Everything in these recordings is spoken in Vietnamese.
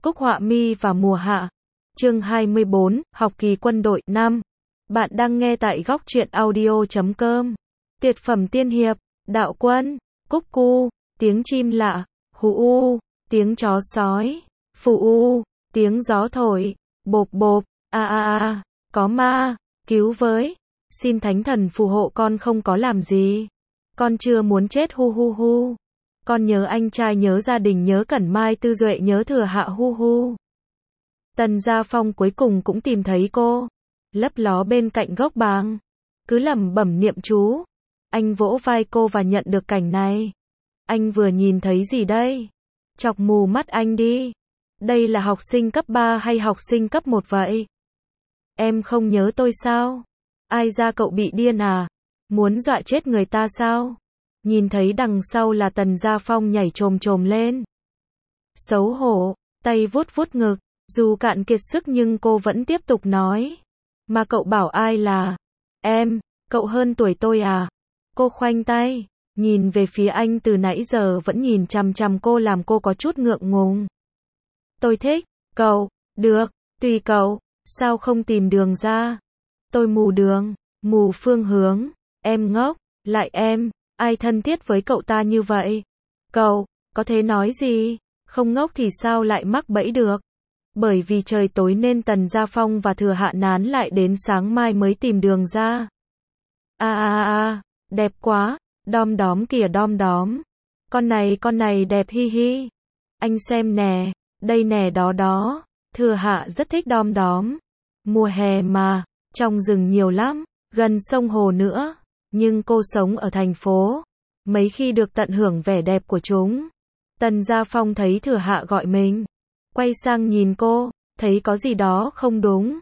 Cúc họa mi và mùa hạ. Chương 24, học kỳ quân đội 5. Bạn đang nghe tại góc truyện audio.com. Tuyệt phẩm tiên hiệp, đạo quân, cúc cu, tiếng chim lạ, hú u, tiếng chó sói, phù u, tiếng gió thổi, bộp bộp, có ma, cứu với. Xin thánh thần phù hộ con không có làm gì. Con chưa muốn chết hu hu hu. Con nhớ anh trai, nhớ gia đình, nhớ Cẩn Mai Tư Duệ, nhớ Thừa Hạ hu hu. Tần Gia Phong cuối cùng cũng tìm thấy cô, lấp ló bên cạnh gốc bàng, cứ lẩm bẩm niệm chú. Anh vỗ vai cô và nhận được cảnh này. Anh vừa nhìn thấy gì đây? Chọc mù mắt anh đi. Đây là học sinh cấp 3 hay học sinh cấp 1 vậy? Em không nhớ tôi sao? Ai ra cậu bị điên à? Muốn dọa chết người ta sao? Nhìn thấy đằng sau là Tần Gia Phong nhảy chồm chồm lên. Xấu hổ, tay vuốt vuốt ngực, dù cạn kiệt sức nhưng cô vẫn tiếp tục nói. Mà cậu bảo ai là? Em, cậu hơn tuổi tôi à? Cô khoanh tay, nhìn về phía anh, từ nãy giờ vẫn nhìn chằm chằm cô làm cô có chút ngượng ngùng. Tôi thích cậu, được, tùy cậu, sao không tìm đường ra? Tôi mù đường, mù phương hướng, em ngốc, lại em, ai thân thiết với cậu ta như vậy? Cậu, có thể nói gì? Không ngốc thì sao lại mắc bẫy được? Bởi vì trời tối nên Tần Gia Phong và Thừa Hạ nán lại đến sáng mai mới tìm đường ra. Đẹp quá, đom đóm kìa đom đóm. Con này đẹp hi hi. Anh xem nè, đây nè đó đó. Thừa Hạ rất thích đom đóm. Mùa hè mà, trong rừng nhiều lắm, gần sông hồ nữa. Nhưng cô sống ở thành phố, mấy khi được tận hưởng vẻ đẹp của chúng. Tần Gia Phong thấy Thừa Hạ gọi mình, quay sang nhìn cô, thấy có gì đó không đúng.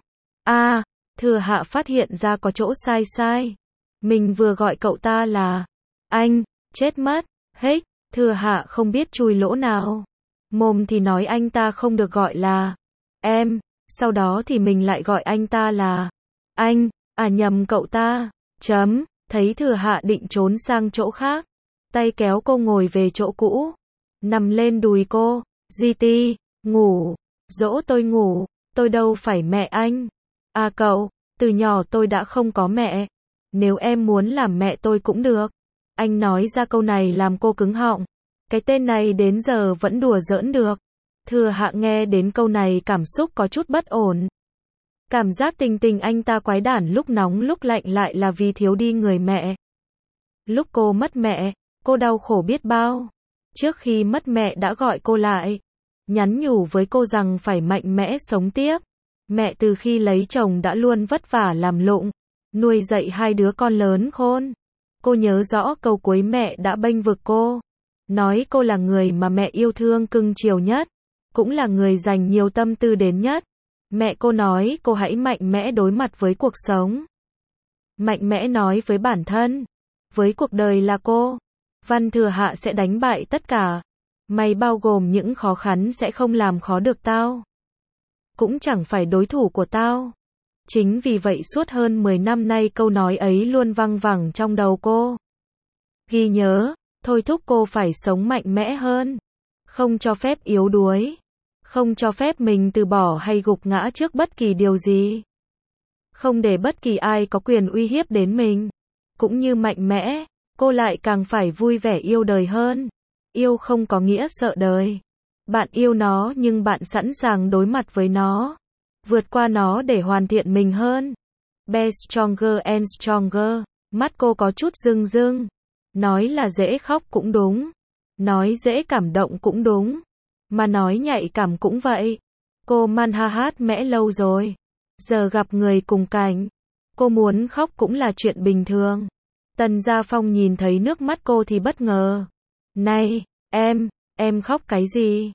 Thừa Hạ phát hiện ra có chỗ sai sai. Mình vừa gọi cậu ta là anh, chết mất, hếch. Thừa Hạ không biết chui lỗ nào. Mồm thì nói anh ta không được gọi là em, sau đó thì mình lại gọi anh ta là anh, nhầm cậu ta, thấy Thừa Hạ định trốn sang chỗ khác, tay kéo cô ngồi về chỗ cũ, nằm lên đùi cô, GT, ngủ, dỗ tôi ngủ, tôi đâu phải mẹ anh. Cậu, từ nhỏ tôi đã không có mẹ, nếu em muốn làm mẹ tôi cũng được. Anh nói ra câu này làm cô cứng họng, cái tên này đến giờ vẫn đùa giỡn được. Thừa Hạ nghe đến câu này cảm xúc có chút bất ổn. Cảm giác tình anh ta quái đản, lúc nóng lúc lạnh, lại là vì thiếu đi người mẹ. Lúc cô mất mẹ, cô đau khổ biết bao. Trước khi mất mẹ đã gọi cô lại, nhắn nhủ với cô rằng phải mạnh mẽ sống tiếp. Mẹ từ khi lấy chồng đã luôn vất vả làm lụng, nuôi dạy hai đứa con lớn khôn. Cô nhớ rõ câu cuối mẹ đã bênh vực cô, nói cô là người mà mẹ yêu thương cưng chiều nhất, cũng là người dành nhiều tâm tư đến nhất. Mẹ cô nói cô hãy mạnh mẽ đối mặt với cuộc sống. Mạnh mẽ nói với bản thân, với cuộc đời là cô. Văn Thừa Hạ sẽ đánh bại tất cả. Mày bao gồm những khó khăn sẽ không làm khó được tao. Cũng chẳng phải đối thủ của tao. Chính vì vậy suốt hơn 10 năm nay câu nói ấy luôn văng vẳng trong đầu cô. Ghi nhớ, thôi thúc cô phải sống mạnh mẽ hơn. Không cho phép yếu đuối. Không cho phép mình từ bỏ hay gục ngã trước bất kỳ điều gì. Không để bất kỳ ai có quyền uy hiếp đến mình. Cũng như mạnh mẽ, cô lại càng phải vui vẻ yêu đời hơn. Yêu không có nghĩa sợ đời. Bạn yêu nó nhưng bạn sẵn sàng đối mặt với nó, vượt qua nó để hoàn thiện mình hơn. Be stronger and stronger. Mắt cô có chút rưng rưng. Nói là dễ khóc cũng đúng. Nói dễ cảm động cũng đúng. Mà nói nhạy cảm cũng vậy. Cô man hát mẽ lâu rồi. Giờ gặp người cùng cảnh, cô muốn khóc cũng là chuyện bình thường. Tần Gia Phong nhìn thấy nước mắt cô thì bất ngờ. Này, em khóc cái gì?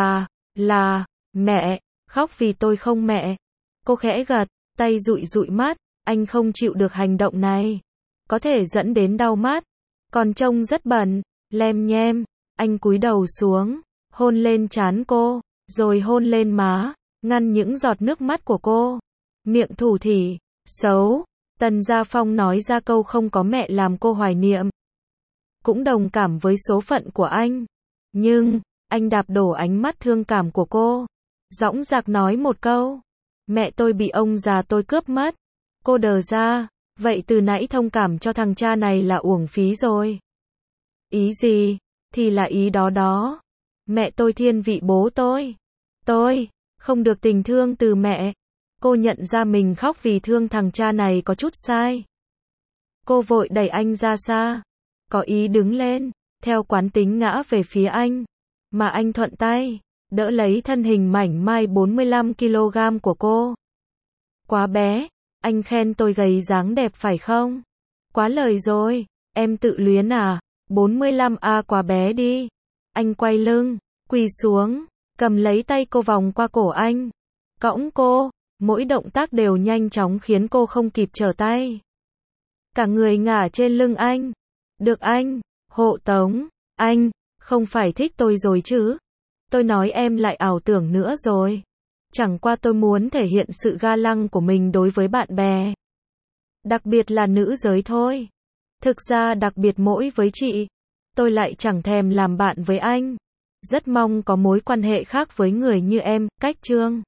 Là, mẹ, khóc vì tôi không mẹ. Cô khẽ gật, tay dụi dụi mắt, anh không chịu được hành động này. Có thể dẫn đến đau mắt. Còn trông rất bẩn, lem nhem. Anh cúi đầu xuống, hôn lên trán cô, rồi hôn lên má, ngăn những giọt nước mắt của cô. Miệng thủ thỉ, xấu. Tần Gia Phong nói ra câu không có mẹ làm cô hoài niệm. Cũng đồng cảm với số phận của anh. Nhưng, anh đạp đổ ánh mắt thương cảm của cô. Dõng dạc nói một câu. Mẹ tôi bị ông già tôi cướp mất. Cô đờ ra, vậy từ nãy thông cảm cho thằng cha này là uổng phí rồi. Ý gì? Thì là ý đó đó. Mẹ tôi thiên vị bố tôi. Tôi không được tình thương từ mẹ. Cô nhận ra mình khóc vì thương thằng cha này có chút sai. Cô vội đẩy anh ra xa. Có ý đứng lên, theo quán tính ngã về phía anh. Mà anh thuận tay, đỡ lấy thân hình mảnh mai 45 kg của cô. Quá bé, anh khen tôi gầy dáng đẹp phải không? Quá lời rồi, em tự luyến à? 45A quá bé đi. Anh quay lưng, quỳ xuống, cầm lấy tay cô vòng qua cổ anh. Cõng cô, mỗi động tác đều nhanh chóng khiến cô không kịp trở tay. Cả người ngả trên lưng anh. Được anh, hộ tống, anh, không phải thích tôi rồi chứ? Tôi nói em lại ảo tưởng nữa rồi. Chẳng qua tôi muốn thể hiện sự ga lăng của mình đối với bạn bè. Đặc biệt là nữ giới thôi. Thực ra đặc biệt mỗi với chị. Tôi lại chẳng thèm làm bạn với anh. Rất mong có mối quan hệ khác với người như em, cách Trương.